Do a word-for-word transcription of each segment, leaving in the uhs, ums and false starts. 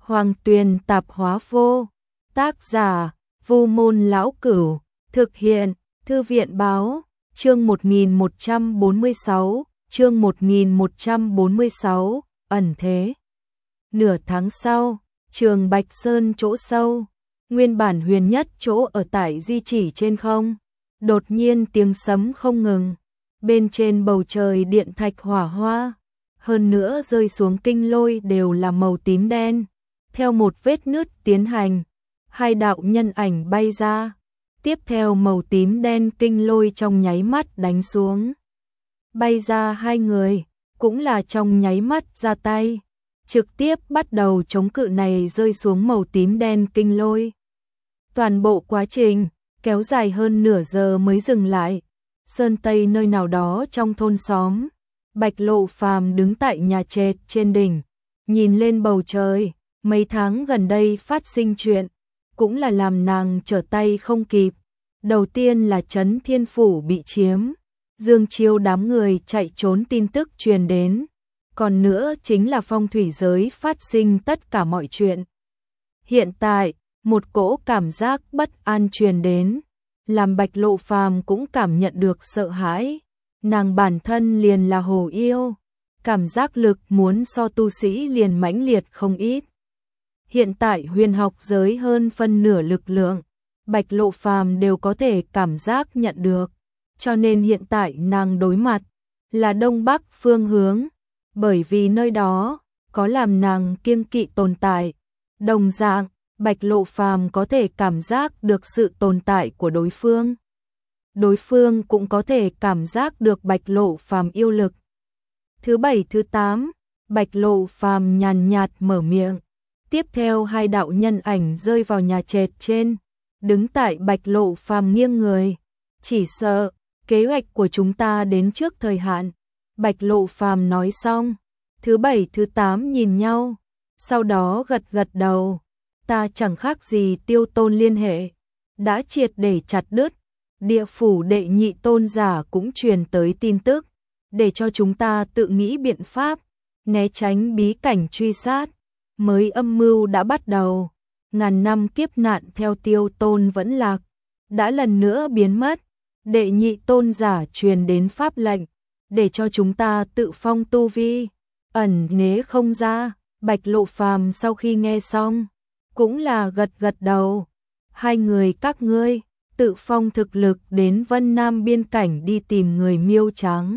Hoàng Tuyền Tạp Hóa Vô. Tác giả: Vu Môn Lão Cửu. Thực hiện: Thư viện Báo. Chương một nghìn một trăm bốn mươi sáu, chương một nghìn một trăm bốn mươi sáu, ẩn thế. Nửa tháng sau, trường Bạch Sơn chỗ sâu, nguyên bản Huyền Nhất chỗ ở tại di chỉ trên không, đột nhiên tiếng sấm không ngừng, bên trên bầu trời điện thạch hỏa hoa, hơn nữa rơi xuống kinh lôi đều là màu tím đen, theo một vết nứt tiến hành, hai đạo nhân ảnh bay ra. Tiếp theo màu tím đen kinh lôi trong nháy mắt đánh xuống. Bay ra hai người, cũng là trong nháy mắt ra tay, trực tiếp bắt đầu chống cự này rơi xuống màu tím đen kinh lôi. Toàn bộ quá trình kéo dài hơn nửa giờ mới dừng lại. Sơn Tây nơi nào đó trong thôn xóm, Bạch Lộ Phàm đứng tại nhà trệt trên đỉnh, nhìn lên bầu trời, mấy tháng gần đây phát sinh chuyện, cũng là làm nàng trở tay không kịp. Đầu tiên là Trấn Thiên Phủ bị chiếm, Dương Chiêu đám người chạy trốn tin tức truyền đến, còn nữa chính là phong thủy giới phát sinh tất cả mọi chuyện. Hiện tại, một cỗ cảm giác bất an truyền đến, làm Bạch Lộ Phàm cũng cảm nhận được sợ hãi. Nàng bản thân liền là hồ yêu, cảm giác lực muốn so tu sĩ liền mãnh liệt không ít. Hiện tại huyền học giới hơn phân nửa lực lượng, Bạch Lộ Phàm đều có thể cảm giác nhận được, cho nên hiện tại nàng đối mặt là Đông Bắc phương hướng, bởi vì nơi đó có làm nàng kiêng kỵ tồn tại. Đồng dạng, Bạch Lộ Phàm có thể cảm giác được sự tồn tại của đối phương. Đối phương cũng có thể cảm giác được Bạch Lộ Phàm yêu lực. Thứ bảy thứ tám, Bạch Lộ Phàm nhàn nhạt mở miệng. Tiếp theo hai đạo nhân ảnh rơi vào nhà trệt trên, đứng tại Bạch Lộ Phàm nghiêng người. Chỉ sợ, kế hoạch của chúng ta đến trước thời hạn. Bạch Lộ Phàm nói xong, thứ bảy thứ tám nhìn nhau, sau đó gật gật đầu. Ta chẳng khác gì Tiêu Tôn liên hệ, đã triệt để chặt đứt. Địa phủ đệ nhị tôn giả cũng truyền tới tin tức, để cho chúng ta tự nghĩ biện pháp, né tránh bí cảnh truy sát. Mới âm mưu đã bắt đầu, ngàn năm kiếp nạn theo Tiêu Tôn vẫn lạc, đã lần nữa biến mất. Đệ nhị tôn giả truyền đến pháp lệnh, để cho chúng ta tự phong tu vi, ẩn nế không ra. Bạch Lộ Phàm sau khi nghe xong, cũng là gật gật đầu. Hai người các ngươi tự phong thực lực đến Vân Nam biên cảnh đi tìm người Miêu Trắng.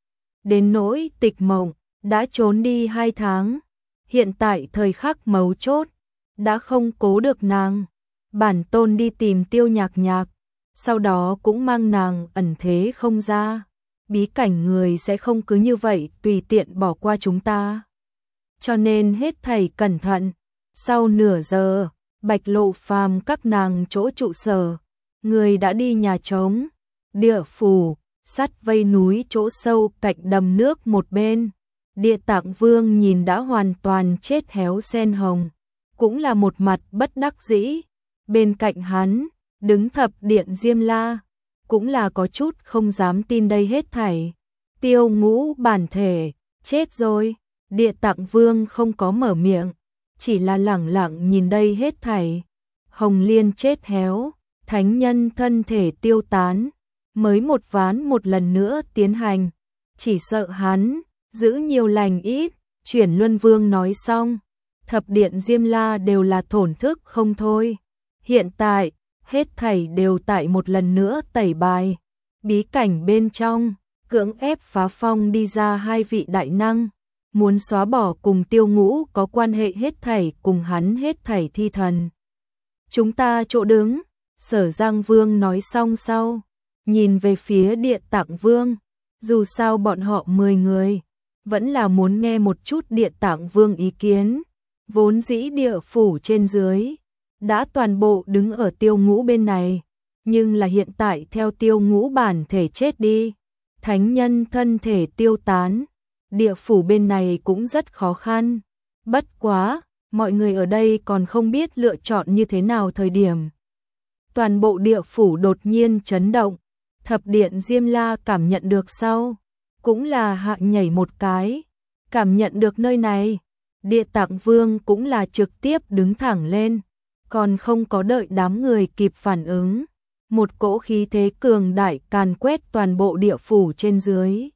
Đến nỗi Tịch Mộng, đã trốn đi hai tháng. Hiện tại thời khắc mấu chốt, đã không cố được nàng. Bản tôn đi tìm Tiêu Nhạc Nhạc, sau đó cũng mang nàng ẩn thế không ra. Bí cảnh người sẽ không cứ như vậy tùy tiện bỏ qua chúng ta. Cho nên hết thảy cẩn thận. Sau nửa giờ, Bạch Lộ Phàm các nàng chỗ trụ sở, người đã đi nhà trống, địa phủ, sắt vây núi chỗ sâu cạnh đầm nước một bên. Địa Tạng Vương nhìn đã hoàn toàn chết héo sen hồng, cũng là một mặt bất đắc dĩ. Bên cạnh hắn, đứng Thập Điện Diêm La, cũng là có chút không dám tin đây hết thảy. Tiêu Ngũ bản thể, chết rồi. Địa Tạng Vương không có mở miệng, chỉ là lẳng lặng nhìn đây hết thảy. Hồng Liên chết héo, thánh nhân thân thể tiêu tán, mới một ván một lần nữa tiến hành, chỉ sợ hắn giữ nhiều lành ít. Chuyển Luân Vương nói xong, Thập Điện Diêm La đều là thổn thức không thôi. Hiện tại, hết thảy đều tại một lần nữa tẩy bài. Bí cảnh bên trong, cưỡng ép phá phong đi ra hai vị đại năng, muốn xóa bỏ cùng Tiêu Ngũ có quan hệ hết thảy cùng hắn hết thảy thi thần. Chúng ta chỗ đứng, Sở Giang Vương nói xong sau, nhìn về phía Địa Tạng Vương, dù sao bọn họ mười người, vẫn là muốn nghe một chút Địa Tạng Vương ý kiến. Vốn dĩ địa phủ trên dưới, đã toàn bộ đứng ở Tiêu Ngũ bên này, nhưng là hiện tại theo Tiêu Ngũ bản thể chết đi, thánh nhân thân thể tiêu tán, địa phủ bên này cũng rất khó khăn. Bất quá, mọi người ở đây còn không biết lựa chọn như thế nào thời điểm. Toàn bộ địa phủ đột nhiên chấn động, Thập Điện Diêm La cảm nhận được sau, cũng là hạ nhảy một cái, cảm nhận được nơi này, Địa Tạng Vương cũng là trực tiếp đứng thẳng lên, còn không có đợi đám người kịp phản ứng. Một cỗ khí thế cường đại càn quét toàn bộ địa phủ trên dưới.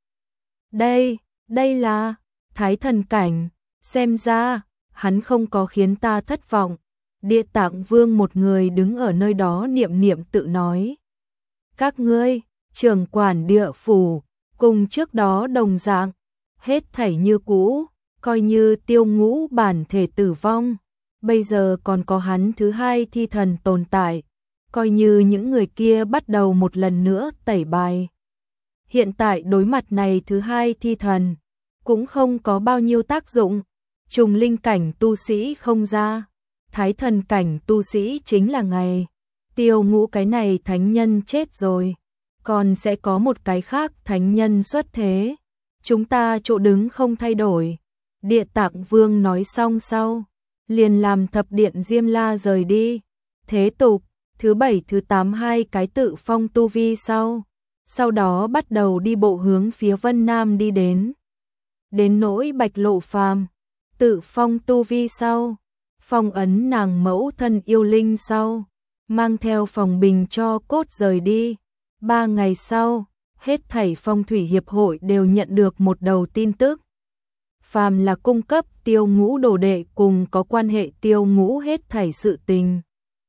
Đây, đây là Thái Thần Cảnh, xem ra, hắn không có khiến ta thất vọng. Địa Tạng Vương một người đứng ở nơi đó niệm niệm tự nói. Các ngươi, trưởng quản địa phủ, cùng trước đó đồng dạng, hết thảy như cũ, coi như Tiêu Ngũ bản thể tử vong, bây giờ còn có hắn thứ hai thi thần tồn tại, coi như những người kia bắt đầu một lần nữa tẩy bài. Hiện tại đối mặt này thứ hai thi thần, cũng không có bao nhiêu tác dụng, trùng linh cảnh tu sĩ không ra, thái thần cảnh tu sĩ chính là ngày. Tiêu Ngũ cái này thánh nhân chết rồi, còn sẽ có một cái khác thánh nhân xuất thế. Chúng ta chỗ đứng không thay đổi. Địa Tạng Vương nói xong sau, liền làm thập điện Diêm La rời đi. Thế tục, thứ bảy thứ tám hai cái tự phong tu vi sau. Sau đó bắt đầu đi bộ hướng phía Vân Nam đi đến. Đến nỗi Bạch Lộ Phàm, tự phong tu vi sau, phong ấn nàng mẫu thân yêu linh sau, mang theo phòng bình cho cốt rời đi. Ba ngày sau, hết thảy phong thủy hiệp hội đều nhận được một đầu tin tức. Phàm là cung cấp Tiêu Ngũ đồ đệ cùng có quan hệ Tiêu Ngũ hết thảy sự tình,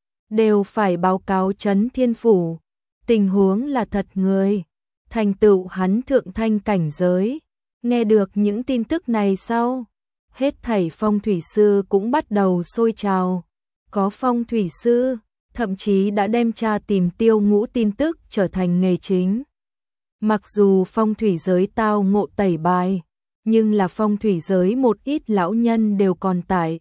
đều phải báo cáo Trấn Thiên Phủ. Tình huống là thật người, thành tựu hắn thượng thanh cảnh giới. Nghe được những tin tức này sau, hết thảy phong thủy sư cũng bắt đầu sôi trào. Có phong thủy sư, thậm chí đã đem tra tìm Tiêu Ngũ tin tức trở thành nghề chính. Mặc dù phong thủy giới tao ngộ tẩy bài, nhưng là phong thủy giới một ít lão nhân đều còn tại.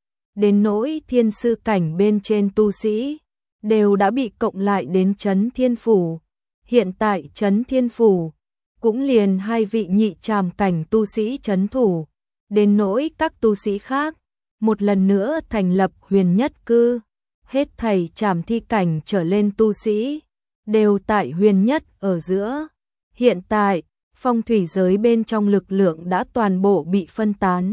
Đến nỗi thiên sư cảnh bên trên tu sĩ, đều đã bị cộng lại đến Trấn Thiên Phủ. Hiện tại Trấn Thiên Phủ, cũng liền hai vị nhị tràm cảnh tu sĩ trấn thủ. Đến nỗi các tu sĩ khác, một lần nữa thành lập huyền nhất cư. Hết thảy trảm thi cảnh trở lên tu sĩ, đều tại huyền nhất ở giữa. Hiện tại, phong thủy giới bên trong lực lượng đã toàn bộ bị phân tán.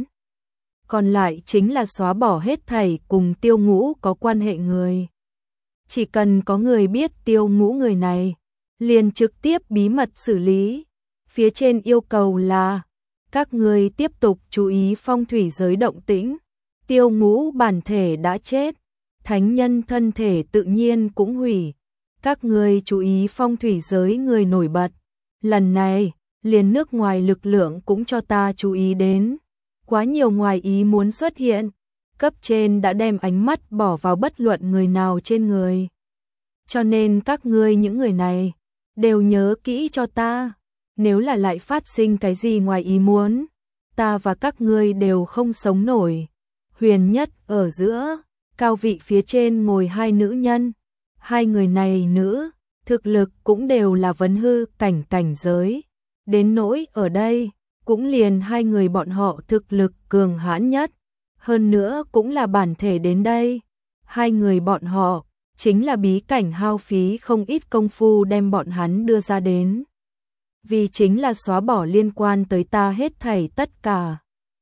Còn lại chính là xóa bỏ hết thảy cùng Tiêu Ngũ có quan hệ người. Chỉ cần có người biết Tiêu Ngũ người này, liền trực tiếp bí mật xử lý. Phía trên yêu cầu là, các người tiếp tục chú ý phong thủy giới động tĩnh. Tiêu Ngũ bản thể đã chết, thánh nhân thân thể tự nhiên cũng hủy. Các người chú ý phong thủy giới người nổi bật. Lần này, liền nước ngoài lực lượng cũng cho ta chú ý đến. Quá nhiều ngoài ý muốn xuất hiện, cấp trên đã đem ánh mắt bỏ vào bất luận người nào trên người. Cho nên các ngươi những người này, đều nhớ kỹ cho ta. Nếu là lại phát sinh cái gì ngoài ý muốn, ta và các ngươi đều không sống nổi. Huyền nhất ở giữa, cao vị phía trên ngồi hai nữ nhân. Hai người này nữ, thực lực cũng đều là vấn hư cảnh cảnh giới. Đến nỗi ở đây, cũng liền hai người bọn họ thực lực cường hãn nhất. Hơn nữa cũng là bản thể đến đây. Hai người bọn họ, chính là bí cảnh hao phí không ít công phu đem bọn hắn đưa ra đến. Vì chính là xóa bỏ liên quan tới ta hết thảy tất cả.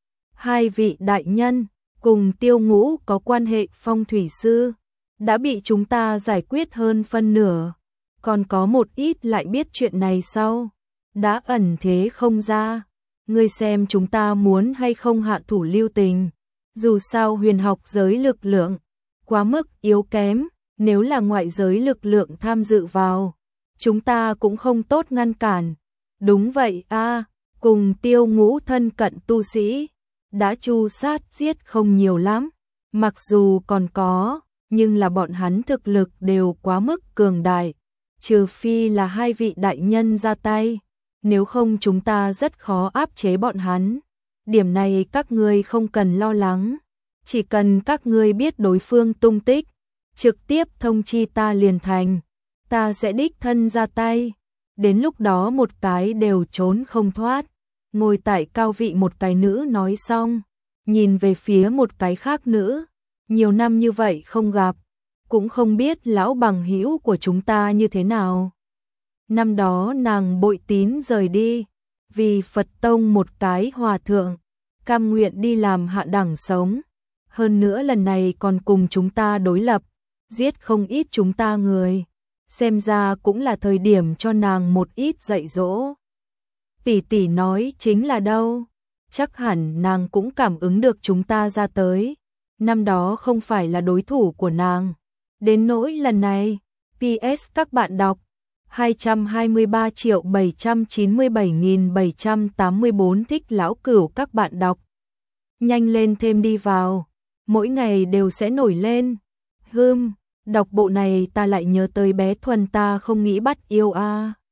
Hai vị đại nhân, cùng Tiêu Ngũ có quan hệ phong thủy sư, đã bị chúng ta giải quyết hơn phân nửa. Còn có một ít lại biết chuyện này sau, đã ẩn thế không ra. Ngươi xem chúng ta muốn hay không hạ thủ lưu tình. Dù sao huyền học giới lực lượng quá mức yếu kém, nếu là ngoại giới lực lượng tham dự vào, chúng ta cũng không tốt ngăn cản. Đúng vậy a, cùng Tiêu Ngũ thân cận tu sĩ, đã tru sát giết không nhiều lắm. Mặc dù còn có, nhưng là bọn hắn thực lực đều quá mức cường đại. Trừ phi là hai vị đại nhân ra tay, nếu không chúng ta rất khó áp chế bọn hắn. Điểm này các ngươi không cần lo lắng, chỉ cần các ngươi biết đối phương tung tích, trực tiếp thông chi ta liền thành, ta sẽ đích thân ra tay. Đến lúc đó một cái đều trốn không thoát. Ngồi tại cao vị một cái nữ nói xong, nhìn về phía một cái khác nữ, nhiều năm như vậy không gặp, cũng không biết lão bằng hữu của chúng ta như thế nào. Năm đó nàng bội tín rời đi, vì Phật tông một cái hòa thượng, cam nguyện đi làm hạ đẳng sống. Hơn nữa lần này còn cùng chúng ta đối lập, giết không ít chúng ta người. Xem ra cũng là thời điểm cho nàng một ít dạy dỗ. Tỷ tỷ nói chính là đâu? Chắc hẳn nàng cũng cảm ứng được chúng ta ra tới. Năm đó không phải là đối thủ của nàng. Đến nỗi lần này, pê ét các bạn đọc, hai trăm hai mươi ba triệu bảy trăm chín mươi bảy nghìn bảy trăm tám mươi tư thích lão cửu các bạn đọc. Nhanh lên thêm đi vào, mỗi ngày đều sẽ nổi lên. Hưm, đọc bộ này ta lại nhớ tới bé Thuần ta không nghĩ bắt yêu a. À.